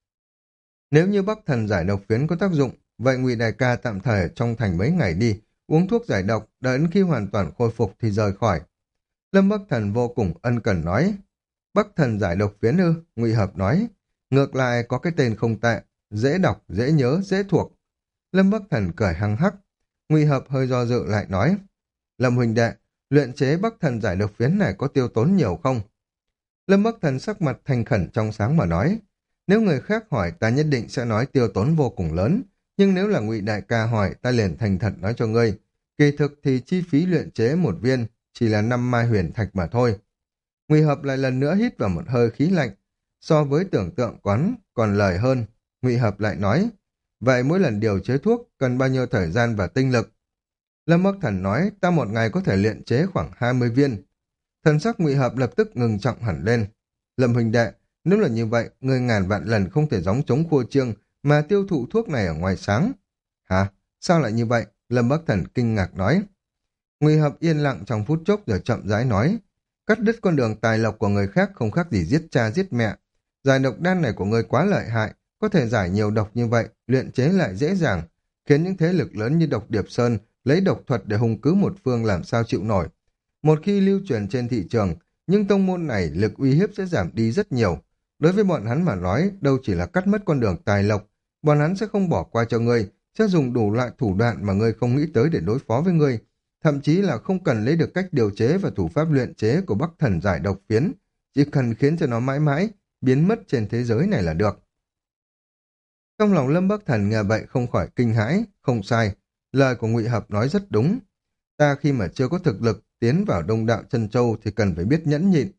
Nếu như Bắc Thần giải độc phiến có tác dụng, vậy Ngụy đại ca tạm thời ở trong thành mấy ngày đi, uống thuốc giải độc, đợi đến khi hoàn toàn khôi phục thì rời khỏi. Lâm Bắc Thần vô cùng ân cần nói. Bắc Thần giải độc phiến ư? Ngụy Hợp nói. Ngược lại có cái tên không tệ, dễ đọc, dễ nhớ, dễ thuộc. Lâm Bắc Thần cười hăng hắc. Ngụy Hợp hơi do dự lại nói. Lâm huynh đệ, luyện chế Bắc Thần giải độc phiến này có tiêu tốn nhiều không? Lâm Bắc Thần sắc mặt thành khẩn trong sáng mà nói. Nếu người khác hỏi ta nhất định sẽ nói tiêu tốn vô cùng lớn, nhưng nếu là Ngụy đại ca hỏi ta liền thành thật nói cho ngươi. Kỳ thực thì chi phí luyện chế một viên chỉ là năm mai huyền thạch mà thôi. Ngụy Hợp lại lần nữa hít vào một hơi khí lạnh. so với tưởng tượng quán còn lời hơn. Ngụy Hợp lại nói, vậy mỗi lần điều chế thuốc cần bao nhiêu thời gian và tinh lực? Lâm Bắc Thần nói, ta một ngày có thể luyện chế khoảng hai mươi viên. Thần sắc Ngụy Hợp lập tức ngừng trọng hẳn lên. Lâm huynh đệ, nếu là như vậy, ngươi ngàn vạn lần không thể gióng trống khua chiêng mà tiêu thụ thuốc này ở ngoài sáng. Hả? Sao lại như vậy? Lâm Bắc Thần kinh ngạc nói. Ngụy Hợp yên lặng trong phút chốc rồi chậm rãi nói, cắt đứt con đường tài lộc của người khác không khác gì giết cha giết mẹ. Giải độc đan này của ngươi quá lợi hại, có thể giải nhiều độc như vậy, luyện chế lại dễ dàng, khiến những thế lực lớn như độc Điệp Sơn lấy độc thuật để hùng cứ một phương làm sao chịu nổi. Một khi lưu truyền trên thị trường, nhưng tông môn này lực uy hiếp sẽ giảm đi rất nhiều. Đối với bọn hắn mà nói, đâu chỉ là cắt mất con đường tài lộc, bọn hắn sẽ không bỏ qua cho ngươi, sẽ dùng đủ loại thủ đoạn mà ngươi không nghĩ tới để đối phó với ngươi. Thậm chí là không cần lấy được cách điều chế và thủ pháp luyện chế của Bắc Thần giải độc phiến, chỉ cần khiến cho nó mãi mãi biến mất trên thế giới này là được. Trong lòng Lâm Bắc Thần nghe vậy không khỏi kinh hãi, không sai, lời của Ngụy Hợp nói rất đúng. Ta khi mà chưa có thực lực tiến vào Đông Đạo Chân Châu thì cần phải biết nhẫn nhịn.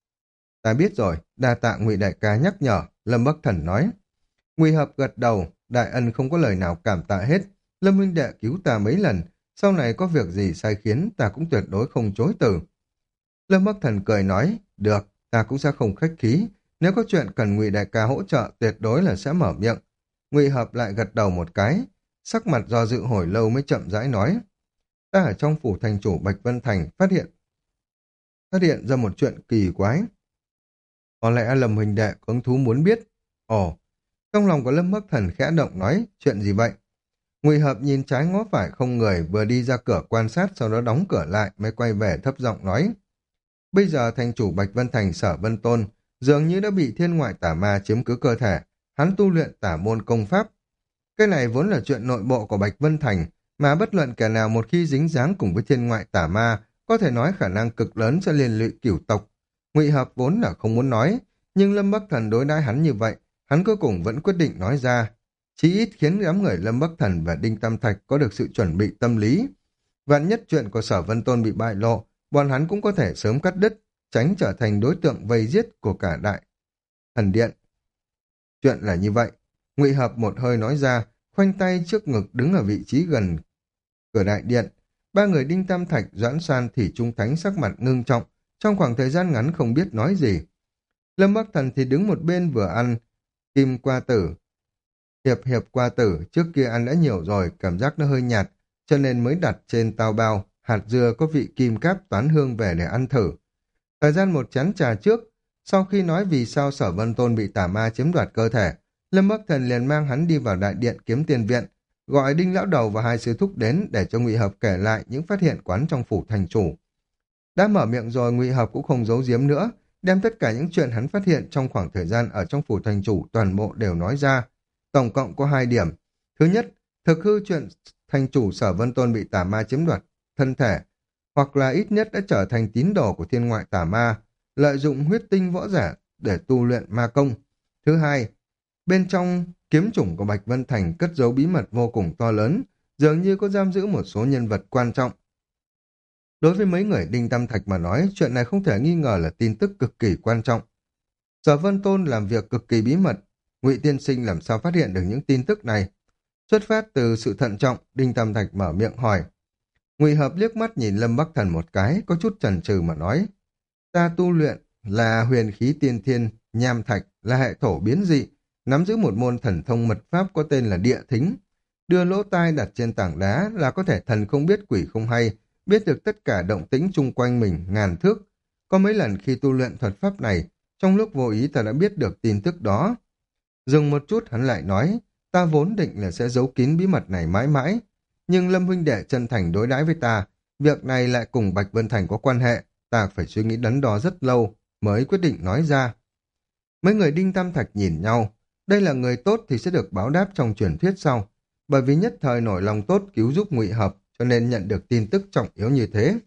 Ta biết rồi, đa tạ Ngụy đại ca nhắc nhở, Lâm Bắc Thần nói. Ngụy Hợp gật đầu, đại ân không có lời nào cảm tạ hết. Lâm huynh đệ cứu ta mấy lần, sau này có việc gì sai khiến ta cũng tuyệt đối không chối từ. Lâm Bắc Thần cười nói, được, ta cũng sẽ không khách khí. Nếu có chuyện cần Ngụy đại ca hỗ trợ tuyệt đối là sẽ mở miệng. Ngụy Hợp lại gật đầu một cái, sắc mặt do dự hồi lâu mới chậm rãi nói. Ta ở trong phủ thành chủ Bạch Vân Thành phát hiện phát hiện ra một chuyện kỳ quái. Có lẽ Lâm huynh đệ có hứng thú muốn biết. Ồ, trong lòng của Lâm Bắc Thần khẽ động nói, chuyện gì vậy? Ngụy Hợp nhìn trái ngó phải không người, vừa đi ra cửa quan sát, sau đó đóng cửa lại mới quay về thấp giọng nói. Bây giờ thành chủ Bạch Vân Thành Sở Vân Tôn dường như đã bị thiên ngoại tà ma chiếm cứ cơ thể, hắn tu luyện tả môn công pháp. Cái này vốn là chuyện nội bộ của Bạch Vân Thành, mà bất luận kẻ nào một khi dính dáng cùng với thiên ngoại tả ma, có thể nói khả năng cực lớn sẽ liên lụy cửu tộc. Ngụy Hợp vốn là không muốn nói, nhưng Lâm Bắc Thần đối đãi hắn như vậy, hắn cuối cùng vẫn quyết định nói ra. Chí ít khiến đám người Lâm Bắc Thần và Đinh Tam Thạch có được sự chuẩn bị tâm lý. Vạn nhất chuyện của Sở Vân Tôn bị bại lộ, bọn hắn cũng có thể sớm cắt đứt, tránh trở thành đối tượng vây giết của cả đại thần điện. Chuyện là như vậy. Ngụy Hợp một hơi nói ra, khoanh tay trước ngực đứng ở vị trí gần cửa đại điện. Ba người Đinh Tam Thạch, Doãn San, Thủy Trung Thánh sắc mặt ngưng trọng, trong khoảng thời gian ngắn không biết nói gì. Lâm Bắc Thần thì đứng một bên vừa ăn kim qua tử. Hiệp hiệp qua tử, trước kia ăn đã nhiều rồi, cảm giác nó hơi nhạt, cho nên mới đặt trên tao bao, hạt dưa có vị kim cáp toán hương về để ăn thử. Thời gian một chén trà trước, sau khi nói vì sao Sở Vân Tôn bị tà ma chiếm đoạt cơ thể, Lâm Bắc Thần liền mang hắn đi vào đại điện Kiếm Tiền Viện, gọi Đinh Lão Đầu và hai sư thúc đến để cho Ngụy Hợp kể lại những phát hiện quán trong phủ thành chủ. Đã mở miệng rồi, Ngụy Hợp cũng không giấu giếm nữa, đem tất cả những chuyện hắn phát hiện trong khoảng thời gian ở trong phủ thành chủ toàn bộ đều nói ra. Tổng cộng có hai điểm. Thứ nhất, thực hư chuyện thành chủ Sở Vân Tôn bị tà ma chiếm đoạt thân thể, hoặc là ít nhất đã trở thành tín đồ của thiên ngoại tà ma, lợi dụng huyết tinh võ giả để tu luyện ma công. Thứ hai, bên trong kiếm chủng của Bạch Vân Thành cất giấu bí mật vô cùng to lớn, dường như có giam giữ một số nhân vật quan trọng. Đối với mấy người Đinh Tam Thạch mà nói, chuyện này không thể nghi ngờ là tin tức cực kỳ quan trọng. Sở Vân Tôn làm việc cực kỳ bí mật, Ngụy tiên sinh làm sao phát hiện được những tin tức này? Xuất phát từ sự thận trọng, Đinh Tam Thạch mở miệng hỏi. Ngụy Hợp liếc mắt nhìn Lâm Bắc Thần một cái, có chút chần chừ mà nói. Ta tu luyện là huyền khí tiên thiên, nham thạch, là hệ thổ biến dị, nắm giữ một môn thần thông mật pháp có tên là địa thính. Đưa lỗ tai đặt trên tảng đá là có thể thần không biết quỷ không hay, biết được tất cả động tĩnh chung quanh mình ngàn thước. Có mấy lần khi tu luyện thuật pháp này, trong lúc vô ý ta đã biết được tin tức đó. Dừng một chút hắn lại nói, ta vốn định là sẽ giấu kín bí mật này mãi mãi, nhưng Lâm huynh đệ chân thành đối đãi với ta, việc này lại cùng Bạch Vân Thành có quan hệ, ta phải suy nghĩ đắn đo rất lâu mới quyết định nói ra. Mấy người Đinh Tam Thạch nhìn nhau, đây là người tốt thì sẽ được báo đáp trong truyền thuyết sau, bởi vì nhất thời nổi lòng tốt cứu giúp Ngụy Hợp cho nên nhận được tin tức trọng yếu như thế.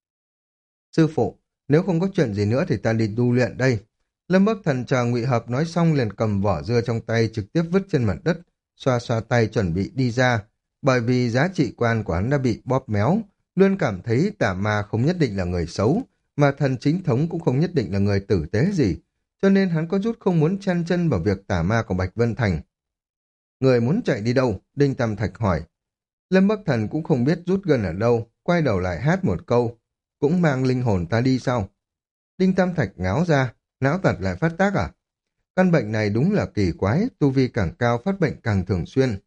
Sư phụ, nếu không có chuyện gì nữa thì ta đi tu luyện đây. Lâm Bắc Thần chờ Ngụy Hợp nói xong liền cầm vỏ dưa trong tay trực tiếp vứt trên mặt đất, xoa xoa tay chuẩn bị đi ra, bởi vì giá trị quan của hắn đã bị bóp méo, luôn cảm thấy tà ma không nhất định là người xấu, mà thần chính thống cũng không nhất định là người tử tế gì, cho nên hắn có chút không muốn chen chân vào việc tả ma của Bạch Vân Thành. Người muốn chạy đi đâu? Đinh Tam Thạch hỏi. Lâm Bắc Thần cũng không biết rút gân ở đâu, quay đầu lại hát một câu. Cũng mang linh hồn ta đi sao? Đinh Tam Thạch ngáo ra, não tật lại phát tác à? Căn bệnh này đúng là kỳ quái, tu vi càng cao phát bệnh càng thường xuyên.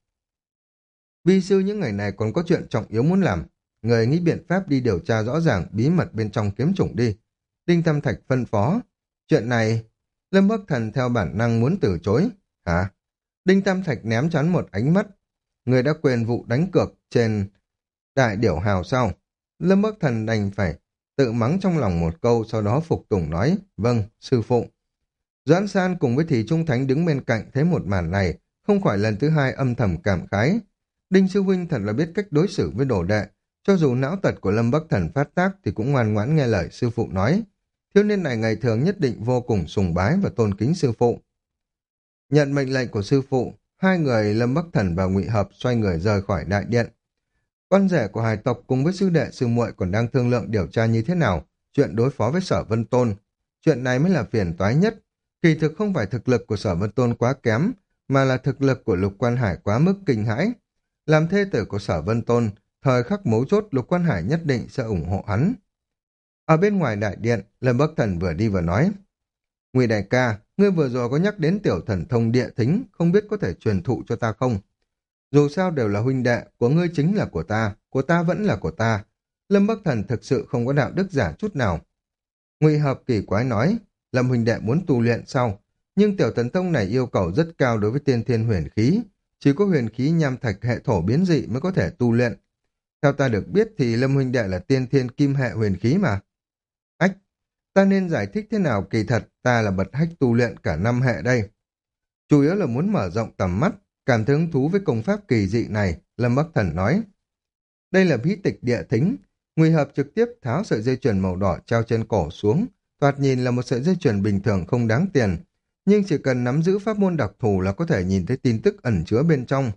Vi sư những ngày này còn có chuyện trọng yếu muốn làm. Người nghĩ biện pháp đi điều tra rõ ràng bí mật bên trong kiếm chủng đi. Đinh Tam Thạch phân phó. Chuyện này, Lâm Bắc Thần theo bản năng muốn từ chối. Hả? Đinh Tam Thạch ném cho hắn một ánh mắt. Người đã quên vụ đánh cược trên đại điểu hào sao? Lâm Bắc Thần đành phải tự mắng trong lòng một câu, sau đó phục tùng nói, vâng, sư phụ. Doãn San cùng với Thì Trung Thánh đứng bên cạnh thấy một màn này, không khỏi lần thứ hai âm thầm cảm khái. Đinh sư huynh thật là biết cách đối xử với đồ đệ, cho dù não tật của Lâm Bắc Thần phát tác thì cũng ngoan ngoãn nghe lời sư phụ nói. Thiếu niên này ngày thường nhất định vô cùng sùng bái và tôn kính sư phụ. Nhận mệnh lệnh của sư phụ, hai người Lâm Bắc Thần và Ngụy Hợp xoay người rời khỏi đại điện. Con rể của Hải tộc cùng với sư đệ sư muội còn đang thương lượng điều tra như thế nào, chuyện đối phó với Sở Vân Tôn. Chuyện này mới là phiền toái nhất. Kỳ thực không phải thực lực của Sở Vân Tôn quá kém, mà là thực lực của Lục Quan Hải quá mức kinh hãi. Làm thê tử của Sở Vân Tôn, thời khắc mấu chốt Lục Quan Hải nhất định sẽ ủng hộ hắn. Ở bên ngoài đại điện, Lâm Bắc Thần vừa đi vừa nói. Ngụy đại ca, ngươi vừa rồi có nhắc đến tiểu thần thông địa thính, không biết có thể truyền thụ cho ta không? Dù sao đều là huynh đệ, của ngươi chính là của ta, của ta vẫn là của ta. Lâm Bắc Thần thực sự không có đạo đức giả chút nào. Ngụy Hợp kỳ quái nói, Lâm huynh đệ muốn tu luyện sau, nhưng tiểu thần thông này yêu cầu rất cao đối với tiên thiên huyền khí, chỉ có huyền khí nham thạch hệ thổ biến dị mới có thể tu luyện. Theo ta được biết thì Lâm huynh đệ là tiên thiên kim hệ huyền khí mà. Ách, ta nên giải thích thế nào? Kỳ thật ta là bậc hách tu luyện cả năm hệ đây. Chủ yếu là muốn mở rộng tầm mắt, cảm thấy hứng thú với công pháp kỳ dị này, Lâm Bắc Thần nói. Đây là bí tịch địa thính. Ngụy Hợp trực tiếp tháo sợi dây chuyền màu đỏ treo trên cổ xuống, thoạt nhìn là một sợi dây chuyền bình thường không đáng tiền, nhưng chỉ cần nắm giữ pháp môn đặc thù là có thể nhìn thấy tin tức ẩn chứa bên trong.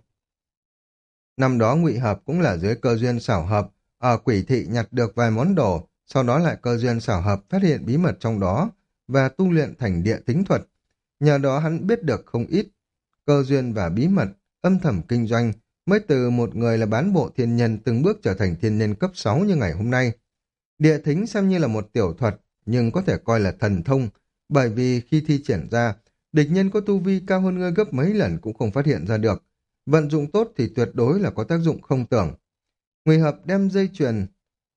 Năm đó Ngụy Hợp cũng là dưới cơ duyên xảo hợp, ở Quỷ Thị nhặt được vài món đồ, sau đó lại cơ duyên xảo hợp phát hiện bí mật trong đó và tu luyện thành địa thính thuật. Nhờ đó hắn biết được không ít cơ duyên và bí mật, âm thầm kinh doanh, mới từ một người là bán bộ thiên nhân từng bước trở thành thiên nhân cấp sáu như ngày hôm nay. Địa thính xem như là một tiểu thuật, nhưng có thể coi là thần thông, bởi vì khi thi triển ra, địch nhân có tu vi cao hơn ngươi gấp mấy lần cũng không phát hiện ra được. Vận dụng tốt thì tuyệt đối là có tác dụng không tưởng. Ngụy Hợp đem dây chuyền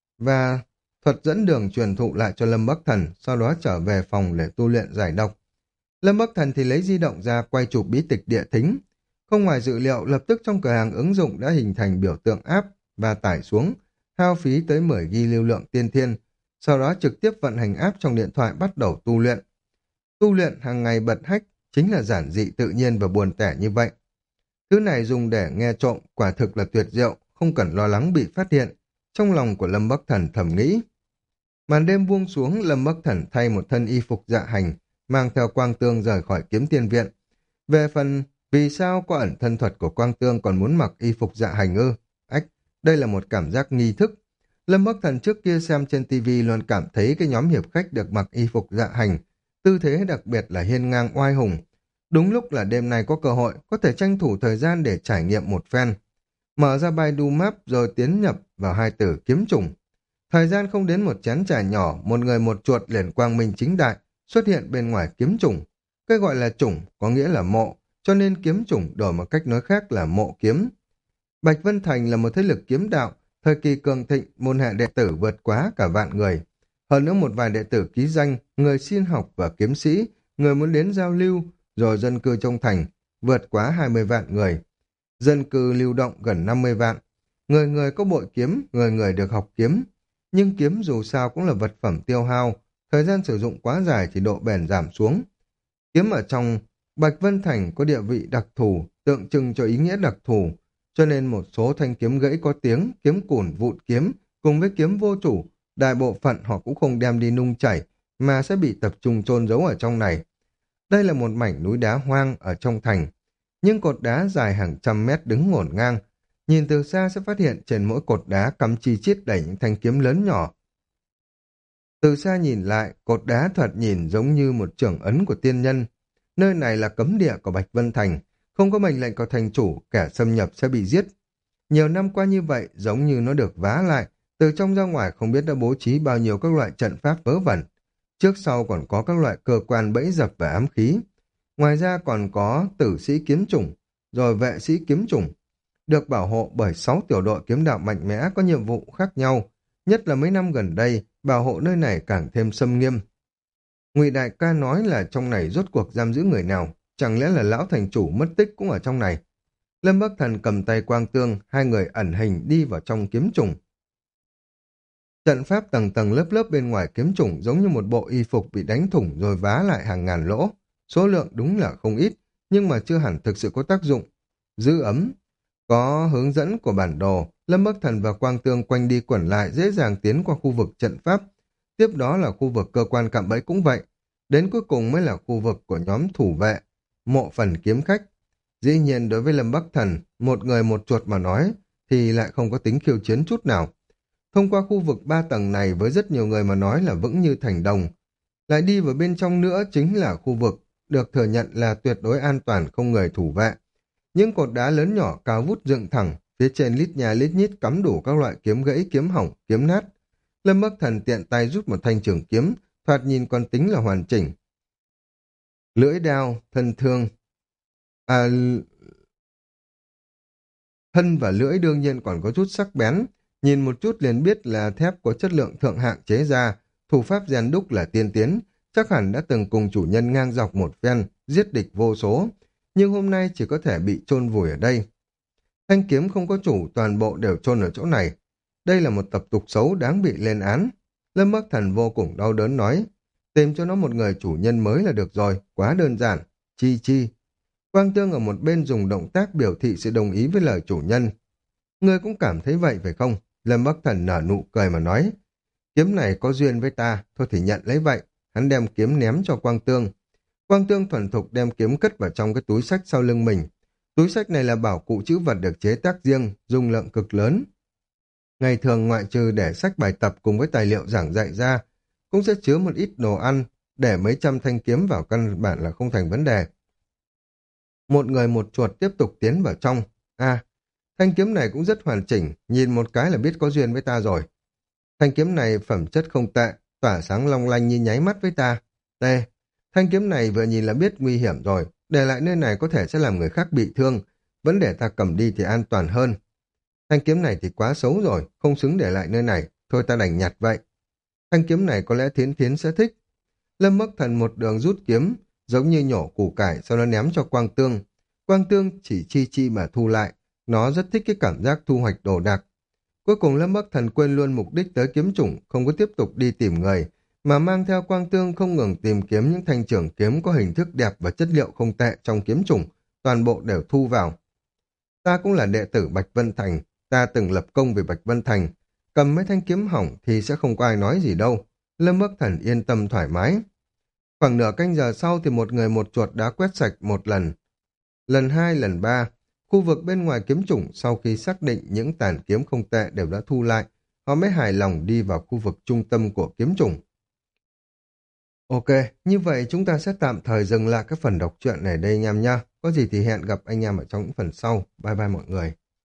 và thuật dẫn đường truyền thụ lại cho Lâm Bắc Thần, sau đó trở về phòng để tu luyện giải độc. Lâm Bắc Thần thì lấy di động ra quay chụp bí tịch địa thính. Không ngoài dự liệu, lập tức trong cửa hàng ứng dụng đã hình thành biểu tượng áp và tải xuống, hao phí tới mười gi ga bai lưu lượng tiên thiên, sau đó trực tiếp vận hành áp trong điện thoại bắt đầu tu luyện. Tu luyện hàng ngày bật hách chính là giản dị tự nhiên và buồn tẻ như vậy. Thứ này dùng để nghe trộm quả thực là tuyệt diệu, không cần lo lắng bị phát hiện. Trong lòng của Lâm Bắc Thần thầm nghĩ. Màn đêm buông xuống, Lâm Bắc Thần thay một thân y phục dạ hành, mang theo Quang Tương rời khỏi Kiếm Tiên Viện. Về phần vì sao có ẩn thân thuật của Quang Tương còn muốn mặc y phục dạ hành ư? Ách, đây là một cảm giác nghi thức. Lâm Bắc Thần trước kia xem trên tivi luôn cảm thấy cái nhóm hiệp khách được mặc y phục dạ hành, tư thế đặc biệt là hiên ngang oai hùng. Đúng lúc là đêm nay có cơ hội, có thể tranh thủ thời gian để trải nghiệm một phen. Mở ra Baidu Map rồi tiến nhập vào hai từ kiếm chủng. Thời gian không đến một chén trà nhỏ, một người một chuột liền quang minh chính đại xuất hiện bên ngoài kiếm chủng. Cái gọi là chủng có nghĩa là mộ, cho nên kiếm chủng đổi một cách nói khác là mộ kiếm. Bạch Vân Thành là một thế lực kiếm đạo, thời kỳ cường thịnh, môn hạ đệ tử vượt quá cả vạn người. Hơn nữa một vài đệ tử ký danh, người xin học và kiếm sĩ, người muốn đến giao lưu, rồi dân cư trong thành, vượt quá hai mươi vạn người. Dân cư lưu động gần năm mươi vạn. Người người có bội kiếm, người người được học kiếm. Nhưng kiếm dù sao cũng là vật phẩm tiêu hao, thời gian sử dụng quá dài thì độ bền giảm xuống. Kiếm ở trong Bạch Vân Thành có địa vị đặc thù, tượng trưng cho ý nghĩa đặc thù, cho nên một số thanh kiếm gãy có tiếng, kiếm cùn vụn kiếm, cùng với kiếm vô chủ, đại bộ phận họ cũng không đem đi nung chảy, mà sẽ bị tập trung chôn giấu ở trong này. Đây là một mảnh núi đá hoang ở trong thành, nhưng cột đá dài hàng trăm mét đứng ngổn ngang. Nhìn từ xa sẽ phát hiện trên mỗi cột đá cắm chi chít đầy những thanh kiếm lớn nhỏ. Từ xa nhìn lại, cột đá thoạt nhìn giống như một trưởng ấn của tiên nhân. Nơi này là cấm địa của Bạch Vân Thành, không có mệnh lệnh của thành chủ, kẻ xâm nhập sẽ bị giết. Nhiều năm qua như vậy, giống như nó được vá lại, từ trong ra ngoài không biết đã bố trí bao nhiêu các loại trận pháp vớ vẩn. Trước sau còn có các loại cơ quan bẫy dập và ám khí. Ngoài ra còn có tử sĩ kiếm chủng, rồi vệ sĩ kiếm chủng, được bảo hộ bởi sáu tiểu đội kiếm đạo mạnh mẽ có nhiệm vụ khác nhau. Nhất là mấy năm gần đây, bảo hộ nơi này càng thêm xâm nghiêm. Ngụy Đại ca nói là trong này rốt cuộc giam giữ người nào, chẳng lẽ là lão thành chủ mất tích cũng ở trong này. Lâm Bắc Thần cầm tay Quang Tương, hai người ẩn hình đi vào trong kiếm trùng. Trận pháp tầng tầng lớp lớp bên ngoài kiếm trùng giống như một bộ y phục bị đánh thủng rồi vá lại hàng ngàn lỗ. Số lượng đúng là không ít, nhưng mà chưa hẳn thực sự có tác dụng. Giữ ấm, có hướng dẫn của bản đồ, Lâm Bắc Thần và Quang Tương quanh đi quẩn lại dễ dàng tiến qua khu vực trận pháp. Tiếp đó là khu vực cơ quan cạm bẫy cũng vậy. Đến cuối cùng mới là khu vực của nhóm thủ vệ, mộ phần kiếm khách. Dĩ nhiên đối với Lâm Bắc Thần, một người một chuột mà nói, thì lại không có tính khiêu chiến chút nào. Thông qua khu vực ba tầng này với rất nhiều người mà nói là vững như thành đồng. Lại đi vào bên trong nữa chính là khu vực được thừa nhận là tuyệt đối an toàn không người thủ vệ. Những cột đá lớn nhỏ cao vút dựng thẳng, phía trên lít nhà lít nhít cắm đủ các loại kiếm gãy, kiếm hỏng, kiếm nát. Lâm Bắc Thần tiện tay rút một thanh trường kiếm, thoạt nhìn còn tính là hoàn chỉnh. Lưỡi đao, thân thương, à, thân và lưỡi đương nhiên còn có chút sắc bén, nhìn một chút liền biết là thép có chất lượng thượng hạng chế ra, thủ pháp rèn đúc là tiên tiến, chắc hẳn đã từng cùng chủ nhân ngang dọc một phen, giết địch vô số, nhưng hôm nay chỉ có thể bị chôn vùi ở đây. Thanh kiếm không có chủ, toàn bộ đều chôn ở chỗ này. Đây là một tập tục xấu đáng bị lên án. Lâm Bắc Thần vô cùng đau đớn nói, tìm cho nó một người chủ nhân mới là được rồi, quá đơn giản, chi chi. Quang Tương ở một bên dùng động tác biểu thị sự đồng ý với lời chủ nhân. Ngươi cũng cảm thấy vậy phải không? Lâm Bắc Thần nở nụ cười mà nói, kiếm này có duyên với ta, thôi thì nhận lấy vậy. Hắn đem kiếm ném cho Quang Tương. Quang Tương thuần thục đem kiếm cất vào trong cái túi sách sau lưng mình. Túi sách này là bảo cụ trữ vật được chế tác riêng, dung lượng cực lớn. Ngày thường ngoại trừ để sách bài tập cùng với tài liệu giảng dạy ra, cũng sẽ chứa một ít đồ ăn, để mấy trăm thanh kiếm vào căn bản là không thành vấn đề. Một người một chuột tiếp tục tiến vào trong. À, thanh kiếm này cũng rất hoàn chỉnh, nhìn một cái là biết có duyên với ta rồi. Thanh kiếm này phẩm chất không tệ, tỏa sáng long lanh như nháy mắt với ta. T. Thanh kiếm này vừa nhìn là biết nguy hiểm rồi, để lại nơi này có thể sẽ làm người khác bị thương, vẫn để ta cầm đi thì an toàn hơn. Thanh kiếm này thì quá xấu rồi, không xứng để lại nơi này, thôi ta đành nhặt vậy. Thanh kiếm này có lẽ Thiến Thiến sẽ thích. Lâm Bắc Thần một đường rút kiếm, giống như nhổ củ cải, sau đó ném cho Quang Tương. Quang Tương chỉ chi chi mà thu lại, nó rất thích cái cảm giác thu hoạch đồ đạc. Cuối cùng Lâm Bắc Thần quên luôn mục đích tới kiếm chủng, không có tiếp tục đi tìm người, mà mang theo Quang Tương không ngừng tìm kiếm những thanh trường kiếm có hình thức đẹp và chất liệu không tệ trong kiếm chủng, toàn bộ đều thu vào. Ta cũng là đệ tử Bạch Vân Thành, ta từng lập công về Bạch Vân Thành, cầm mấy thanh kiếm hỏng thì sẽ không có ai nói gì đâu. Lâm Bắc Thần yên tâm thoải mái. Khoảng nửa canh giờ sau thì một người một chuột đã quét sạch một lần. Lần hai, lần ba, khu vực bên ngoài kiếm chủng sau khi xác định những tàn kiếm không tệ đều đã thu lại, họ mới hài lòng đi vào khu vực trung tâm của kiếm chủng. Ok, như vậy chúng ta sẽ tạm thời dừng lại các phần đọc truyện này đây anh em nha. Có gì thì hẹn gặp anh em ở trong những phần sau. Bye bye mọi người.